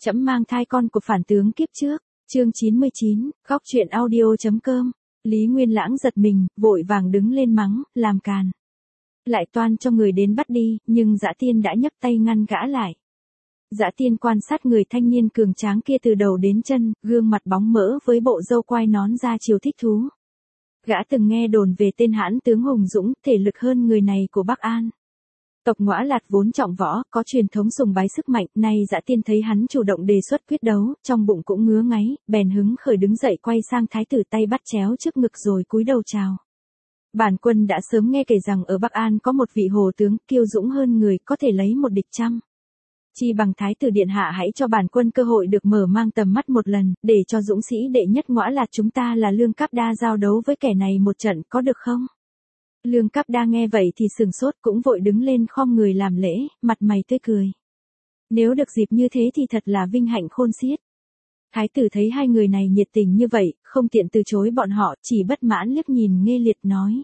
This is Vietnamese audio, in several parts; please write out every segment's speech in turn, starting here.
Trẫm mang thai con của phản tướng kiếp trước, chương 99, góc truyện audio.com. Lý Nguyên Lãng giật mình, vội vàng đứng lên mắng, làm càn. Lại toan cho người đến bắt đi, nhưng Dã Tiên đã nhấc tay ngăn gã lại. Dã Tiên quan sát người thanh niên cường tráng kia từ đầu đến chân, gương mặt bóng mỡ với bộ râu quai nón ra chiều thích thú. Gã từng nghe đồn về tên hãn tướng hùng dũng, thể lực hơn người này của Bắc An. Tộc Ngõa Lạt vốn trọng võ, có truyền thống sùng bái sức mạnh, nay Dã Tiên thấy hắn chủ động đề xuất quyết đấu, trong bụng cũng ngứa ngáy, bèn hứng khởi đứng dậy quay sang thái tử tay bắt chéo trước ngực rồi cúi đầu chào. Bản quân đã sớm nghe kể rằng ở Bắc An có một vị hồ tướng kiêu dũng hơn người, có thể lấy một địch trăm. Chi bằng thái tử điện hạ hãy cho bản quân cơ hội được mở mang tầm mắt một lần, để cho dũng sĩ đệ nhất Ngõa Lạt chúng ta là Lương Cáp Đa giao đấu với kẻ này một trận, có được không? Lương Cáp Đa nghe vậy thì sừng sốt, cũng vội đứng lên khom người làm lễ, mặt mày tươi cười. Nếu được dịp như thế thì thật là vinh hạnh khôn xiết. Thái tử thấy hai người này nhiệt tình như vậy, không tiện từ chối bọn họ, chỉ bất mãn liếc nhìn Nghê Liệt nói.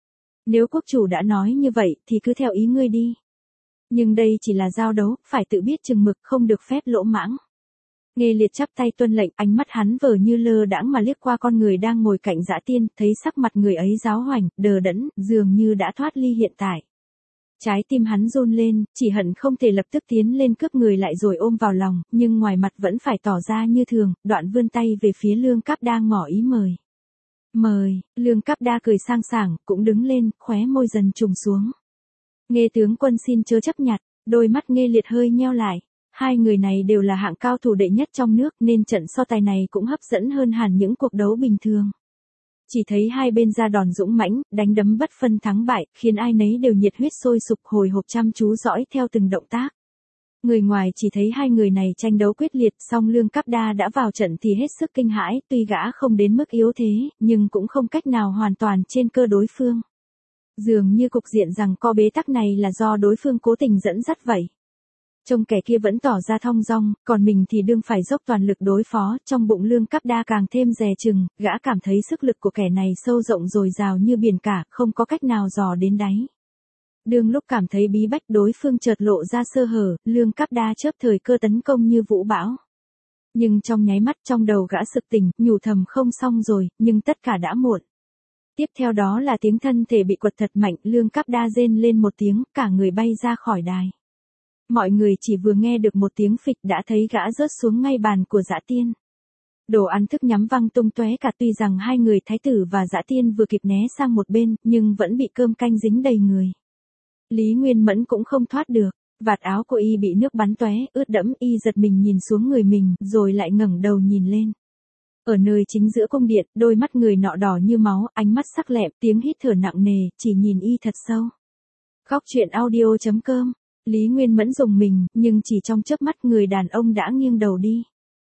Nếu quốc chủ đã nói như vậy thì cứ theo ý ngươi đi. Nhưng đây chỉ là giao đấu, phải tự biết chừng mực, không được phép lỗ mãng. Nghê Liệt chắp tay tuân lệnh, ánh mắt hắn vờ như lơ đãng mà liếc qua con người đang ngồi cạnh Dã Tiên, thấy sắc mặt người ấy giáo hoành, đờ đẫn, dường như đã thoát ly hiện tại. Trái tim hắn run lên, chỉ hận không thể lập tức tiến lên cướp người lại rồi ôm vào lòng, nhưng ngoài mặt vẫn phải tỏ ra như thường, đoạn vươn tay về phía Lương Cáp Đa ngỏ ý mời. Mời, Lương Cáp Đa cười sang sảng, cũng đứng lên, khóe môi dần trùng xuống. Nghê tướng quân xin chớ chấp nhặt, đôi mắt Nghê Liệt hơi nheo lại. Hai người này đều là hạng cao thủ đệ nhất trong nước nên trận so tài này cũng hấp dẫn hơn hẳn những cuộc đấu bình thường. Chỉ thấy hai bên ra đòn dũng mãnh, đánh đấm bất phân thắng bại, khiến ai nấy đều nhiệt huyết sôi sục hồi hộp chăm chú dõi theo từng động tác. Người ngoài chỉ thấy hai người này tranh đấu quyết liệt, song Lương Cáp Đa đã vào trận thì hết sức kinh hãi, tuy gã không đến mức yếu thế, nhưng cũng không cách nào hoàn toàn trên cơ đối phương. Dường như cục diện rằng co bế tắc này là do đối phương cố tình dẫn dắt vậy. Trông kẻ kia vẫn tỏ ra thong dong, còn mình thì đương phải dốc toàn lực đối phó, trong bụng Lương Cáp Đa càng thêm dè chừng, gã cảm thấy sức lực của kẻ này sâu rộng dồi dào như biển cả, không có cách nào dò đến đáy. Đương lúc cảm thấy bí bách đối phương chợt lộ ra sơ hở, Lương Cáp Đa chớp thời cơ tấn công như vũ bão. Nhưng trong nháy mắt trong đầu gã sực tỉnh, nhủ thầm không xong rồi, nhưng tất cả đã muộn. Tiếp theo đó là tiếng thân thể bị quật thật mạnh, Lương Cáp Đa rên lên một tiếng, cả người bay ra khỏi đài. Mọi người chỉ vừa nghe được một tiếng phịch đã thấy gã rớt xuống ngay bàn của Dã Tiên. Đồ ăn thức nhắm văng tung tóe cả, tuy rằng hai người thái tử và Dã Tiên vừa kịp né sang một bên, nhưng vẫn bị cơm canh dính đầy người. Lý Nguyên Mẫn cũng không thoát được, vạt áo của y bị nước bắn tóe, ướt đẫm, y giật mình nhìn xuống người mình, rồi lại ngẩng đầu nhìn lên. Ở nơi chính giữa cung điện, đôi mắt người nọ đỏ như máu, ánh mắt sắc lẹm, tiếng hít thở nặng nề, chỉ nhìn y thật sâu. Góc truyện audio.com. Lý Nguyên Mẫn rùng mình, nhưng chỉ trong chớp mắt người đàn ông đã nghiêng đầu đi.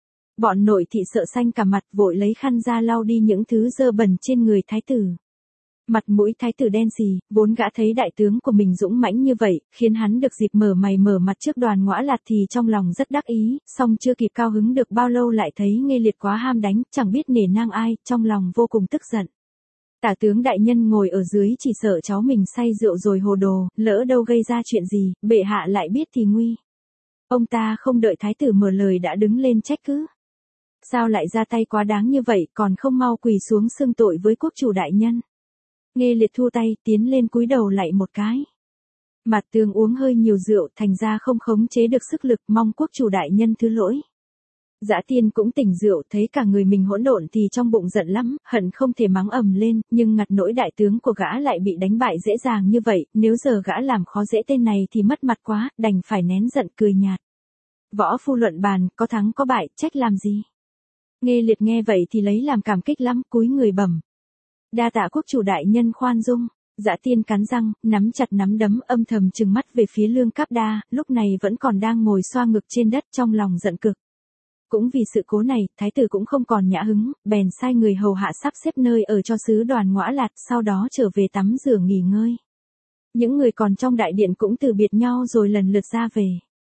Bọn nội thị sợ xanh cả mặt, vội lấy khăn ra lau đi những thứ dơ bẩn trên người thái tử. Mặt mũi thái tử đen xì, vốn gã thấy đại tướng của mình dũng mãnh như vậy, khiến hắn được dịp mở mày mở mặt trước đoàn Ngõa Lạt thì trong lòng rất đắc ý, song chưa kịp cao hứng được bao lâu lại thấy Nghê Liệt quá ham đánh, chẳng biết nể nang ai, trong lòng vô cùng tức giận. Tả tướng đại nhân ngồi ở dưới chỉ sợ cháu mình say rượu rồi hồ đồ, lỡ đâu gây ra chuyện gì, bệ hạ lại biết thì nguy. Ông ta không đợi thái tử mở lời đã đứng lên trách cứ. Sao lại ra tay quá đáng như vậy, còn không mau quỳ xuống xưng tội với quốc chủ đại nhân. Nghê Liệt thu tay, tiến lên cúi đầu lạy một cái. Mặt tường uống hơi nhiều rượu, thành ra không khống chế được sức lực, mong quốc chủ đại nhân thứ lỗi. Dã Tiên cũng tỉnh rượu, thấy cả người mình hỗn độn thì trong bụng giận lắm, hận không thể mắng ầm lên, nhưng ngặt nỗi đại tướng của gã lại bị đánh bại dễ dàng như vậy, nếu giờ gã làm khó dễ tên này thì mất mặt quá, đành phải nén giận cười nhạt. Võ phu luận bàn, có thắng có bại, trách làm gì? Nghê Liệt nghe vậy thì lấy làm cảm kích lắm, cúi người bẩm. Đa tạ quốc chủ đại nhân khoan dung. Dã Tiên cắn răng, nắm chặt nắm đấm, âm thầm trừng mắt về phía Lương Cáp Đa, lúc này vẫn còn đang ngồi xoa ngực trên đất, trong lòng giận cực. Cũng vì sự cố này, thái tử cũng không còn nhã hứng, bèn sai người hầu hạ sắp xếp nơi ở cho sứ đoàn Ngõa Lạt, sau đó trở về tắm rửa nghỉ ngơi. Những người còn trong đại điện cũng từ biệt nhau rồi lần lượt ra về.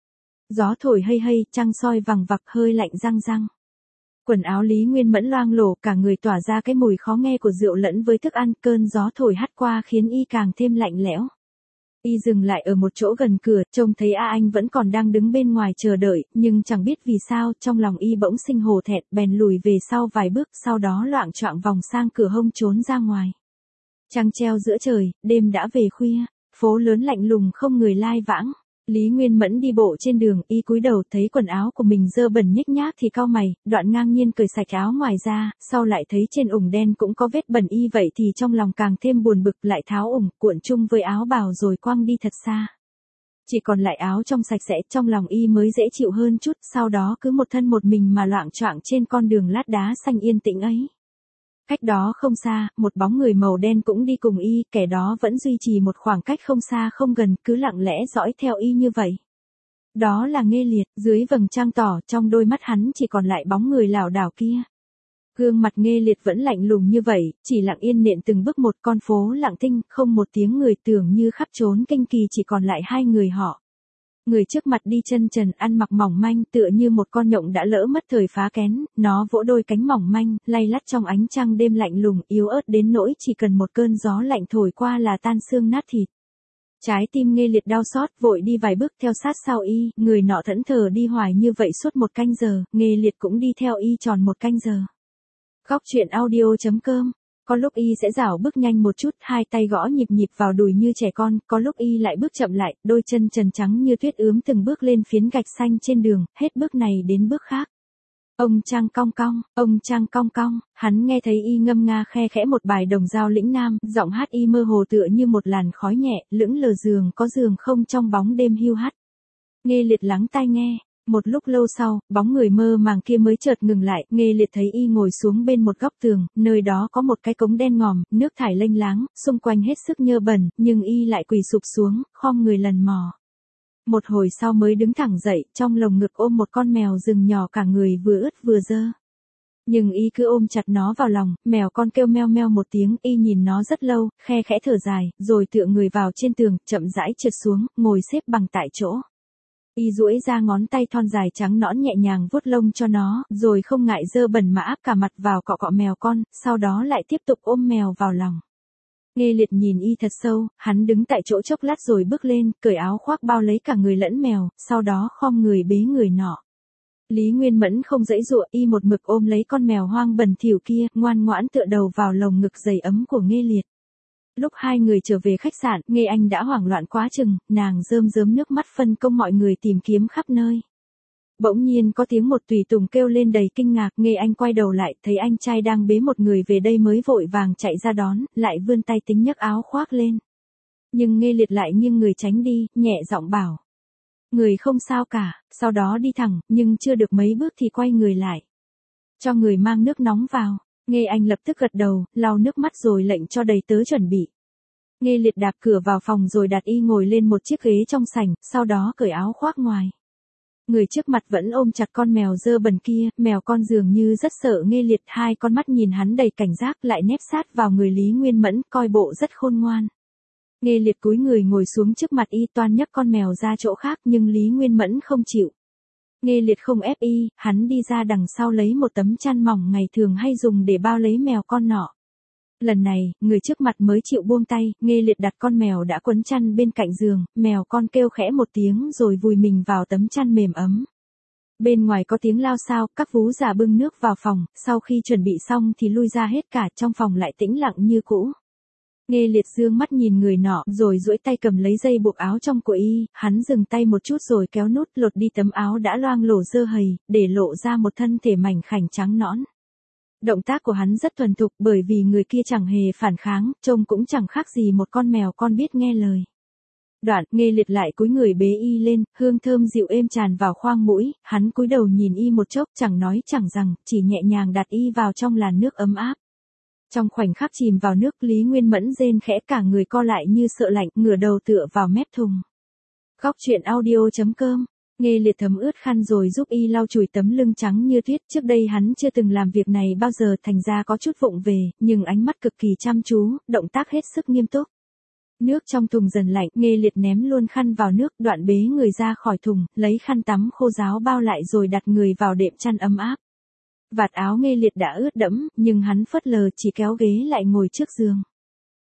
Gió thổi hây hây, trăng soi vằng vặc, hơi lạnh răng răng. Quần áo Lý Nguyên Mẫn loang lổ, cả người tỏa ra cái mùi khó nghe của rượu lẫn với thức ăn, cơn gió thổi hắt qua khiến y càng thêm lạnh lẽo. Y dừng lại ở một chỗ gần cửa, trông thấy A Anh vẫn còn đang đứng bên ngoài chờ đợi, nhưng chẳng biết vì sao, trong lòng Y bỗng sinh hổ thẹn, bèn lùi về sau vài bước, sau đó loạng choạng vòng sang cửa hông trốn ra ngoài. Trăng treo giữa trời, đêm đã về khuya, phố lớn lạnh lùng không người lai vãng. Lý Nguyên Mẫn đi bộ trên đường, Y cúi đầu thấy quần áo của mình dơ bẩn nhếch nhác thì cau mày, đoạn ngang nhiên cởi sạch áo ngoài ra, sau lại thấy trên ủng đen cũng có vết bẩn Y vậy thì trong lòng càng thêm buồn bực, lại tháo ủng, cuộn chung với áo bào rồi quăng đi thật xa. Chỉ còn lại áo trong sạch sẽ, trong lòng Y mới dễ chịu hơn chút, sau đó cứ một thân một mình mà loạng choạng trên con đường lát đá xanh yên tĩnh ấy. Cách đó không xa, một bóng người màu đen cũng đi cùng Y, kẻ đó vẫn duy trì một khoảng cách không xa không gần, cứ lặng lẽ dõi theo Y như vậy. Đó là Nghê Liệt, dưới vầng trăng tỏ, trong đôi mắt hắn chỉ còn lại bóng người lảo đảo kia. Gương mặt Nghê Liệt vẫn lạnh lùng như vậy, chỉ lặng yên nện từng bước một, con phố lặng thinh, không một tiếng người, tưởng như khắp trốn kinh kỳ chỉ còn lại hai người họ. Người trước mặt đi chân trần, ăn mặc mỏng manh, tựa như một con nhộng đã lỡ mất thời phá kén, nó vỗ đôi cánh mỏng manh, lay lắt trong ánh trăng đêm lạnh lùng, yếu ớt đến nỗi chỉ cần một cơn gió lạnh thổi qua là tan xương nát thịt. Trái tim Nghê Liệt đau xót, vội đi vài bước theo sát sau Y, người nọ thẫn thờ đi hoài như vậy suốt một canh giờ, Nghê Liệt cũng đi theo Y tròn một canh giờ. Góc truyện audio.com. Có lúc Y sẽ rảo bước nhanh một chút, hai tay gõ nhịp nhịp vào đùi như trẻ con, có lúc Y lại bước chậm lại, đôi chân trần trắng như tuyết ướm từng bước lên phiến gạch xanh trên đường, hết bước này đến bước khác. Ông Trăng cong cong, ông Trăng cong cong, hắn nghe thấy Y ngâm nga khe khẽ một bài Đồng Dao Lĩnh Nam, giọng hát Y mơ hồ tựa như một làn khói nhẹ, lững lờ giường có giường không trong bóng đêm hiu hắt. Nghê Liệt lắng tai nghe. Một lúc lâu sau, bóng người mơ màng kia mới chợt ngừng lại, Nghê Liệt thấy Y ngồi xuống bên một góc tường, nơi đó có một cái cống đen ngòm, nước thải lênh láng, xung quanh hết sức nhơ bẩn, nhưng Y lại quỳ sụp xuống, khom người lần mò. Một hồi sau mới đứng thẳng dậy, trong lồng ngực ôm một con mèo rừng nhỏ cả người vừa ướt vừa dơ. Nhưng Y cứ ôm chặt nó vào lòng, mèo con kêu meo meo một tiếng, Y nhìn nó rất lâu, khe khẽ thở dài, rồi tựa người vào trên tường, chậm rãi trượt xuống, ngồi xếp bằng tại chỗ. Y duỗi ra ngón tay thon dài trắng nõn nhẹ nhàng vuốt lông cho nó, rồi không ngại dơ bẩn mà áp cả mặt vào cọ cọ mèo con, sau đó lại tiếp tục ôm mèo vào lòng. Nghê Liệt nhìn Y thật sâu, hắn đứng tại chỗ chốc lát rồi bước lên, cởi áo khoác bao lấy cả người lẫn mèo, sau đó khom người bế người nọ. Lý Nguyên Mẫn không dãy dụa, Y một mực ôm lấy con mèo hoang bẩn thỉu kia, ngoan ngoãn tựa đầu vào lồng ngực dày ấm của Nghê Liệt. Lúc hai người trở về khách sạn, Nghê Anh đã hoảng loạn quá chừng, nàng rơm rớm nước mắt phân công mọi người tìm kiếm khắp nơi. Bỗng nhiên có tiếng một tùy tùng kêu lên đầy kinh ngạc, Nghê Anh quay đầu lại, thấy anh trai đang bế một người về đây mới vội vàng chạy ra đón, lại vươn tay tính nhấc áo khoác lên. Nhưng Nghê Liệt lại nghiêng người tránh đi, nhẹ giọng bảo. Người không sao cả, sau đó đi thẳng, nhưng chưa được mấy bước thì quay người lại. Cho người mang nước nóng vào. Nghê Anh lập tức gật đầu, lau nước mắt rồi lệnh cho đầy tớ chuẩn bị. Nghê Liệt đạp cửa vào phòng rồi đặt Y ngồi lên một chiếc ghế trong sảnh, sau đó cởi áo khoác ngoài. Người trước mặt vẫn ôm chặt con mèo dơ bẩn kia, mèo con dường như rất sợ Nghê Liệt, hai con mắt nhìn hắn đầy cảnh giác, lại nép sát vào người Lý Nguyên Mẫn, coi bộ rất khôn ngoan. Nghê Liệt cúi người ngồi xuống trước mặt Y, toan nhấc con mèo ra chỗ khác nhưng Lý Nguyên Mẫn không chịu. Nghê Liệt không ép Y, hắn đi ra đằng sau lấy một tấm chăn mỏng ngày thường hay dùng để bao lấy mèo con nọ. Lần này, người trước mặt mới chịu buông tay, Nghê Liệt đặt con mèo đã quấn chăn bên cạnh giường, mèo con kêu khẽ một tiếng rồi vùi mình vào tấm chăn mềm ấm. Bên ngoài có tiếng lao xao, các vú già bưng nước vào phòng, sau khi chuẩn bị xong thì lui ra hết cả, trong phòng lại tĩnh lặng như cũ. Nghê Liệt dương mắt nhìn người nọ, rồi duỗi tay cầm lấy dây buộc áo trong của Y, hắn dừng tay một chút rồi kéo nút lột đi tấm áo đã loang lổ dơ hầy, để lộ ra một thân thể mảnh khảnh trắng nõn. Động tác của hắn rất thuần thục bởi vì người kia chẳng hề phản kháng, trông cũng chẳng khác gì một con mèo con biết nghe lời. Đoạn, Nghê Liệt lại cúi người bế Y lên, hương thơm dịu êm tràn vào khoang mũi, hắn cúi đầu nhìn Y một chốc, chẳng nói chẳng rằng, chỉ nhẹ nhàng đặt Y vào trong làn nước ấm áp. Trong khoảnh khắc chìm vào nước, Lý Nguyên Mẫn rên khẽ, cả người co lại như sợ lạnh, ngửa đầu tựa vào mép thùng. Góc truyện audio.com. Nghê Liệt thấm ướt khăn rồi giúp Y lau chùi tấm lưng trắng như tuyết, trước đây hắn chưa từng làm việc này bao giờ thành ra có chút vụng về, nhưng ánh mắt cực kỳ chăm chú, động tác hết sức nghiêm túc. Nước trong thùng dần lạnh, Nghê Liệt ném luôn khăn vào nước, đoạn bế người ra khỏi thùng, lấy khăn tắm khô ráo bao lại rồi đặt người vào đệm chăn ấm áp. Vạt áo Nghê Liệt đã ướt đẫm, nhưng hắn phớt lờ chỉ kéo ghế lại ngồi trước giường.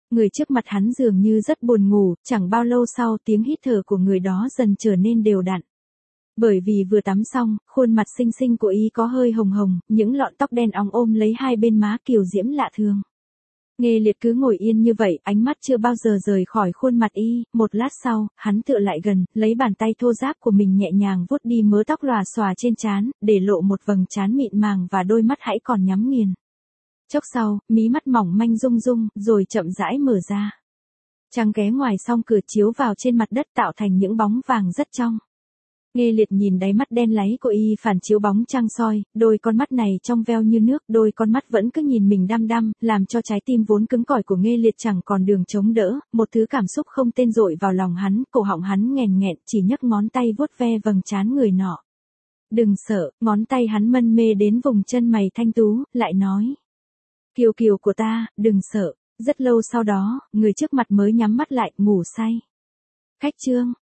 Người trước mặt hắn dường như rất buồn ngủ, chẳng bao lâu sau tiếng hít thở của người đó dần trở nên đều đặn. Bởi vì vừa tắm xong, khuôn mặt xinh xinh của y có hơi hồng hồng, những lọn tóc đen óng ôm lấy hai bên má kiều diễm lạ thường. Nghe Liệt cứ ngồi yên như vậy, ánh mắt chưa bao giờ rời khỏi khuôn mặt y, một lát sau, hắn tựa lại gần, lấy bàn tay thô ráp của mình nhẹ nhàng vuốt đi mớ tóc lòa xòa trên trán, để lộ một vầng trán mịn màng và đôi mắt hãy còn nhắm nghiền. Chốc sau, mí mắt mỏng manh rung rung, rồi chậm rãi mở ra. Trăng ghé ngoài song cửa chiếu vào trên mặt đất tạo thành những bóng vàng rất trong. Nghe Liệt nhìn đáy mắt đen láy của y phản chiếu bóng trăng soi, đôi con mắt này trong veo như nước, đôi con mắt vẫn cứ nhìn mình đăm đăm, làm cho trái tim vốn cứng cỏi của Nghe Liệt chẳng còn đường chống đỡ, một thứ cảm xúc không tên dội vào lòng hắn, cổ họng hắn nghèn nghẹn, chỉ nhấc ngón tay vuốt ve vầng trán người nọ. Đừng sợ, ngón tay hắn mân mê đến vùng chân mày thanh tú, lại nói. Kiều kiều của ta, đừng sợ. Rất lâu sau đó, người trước mặt mới nhắm mắt lại, ngủ say. Khách trương.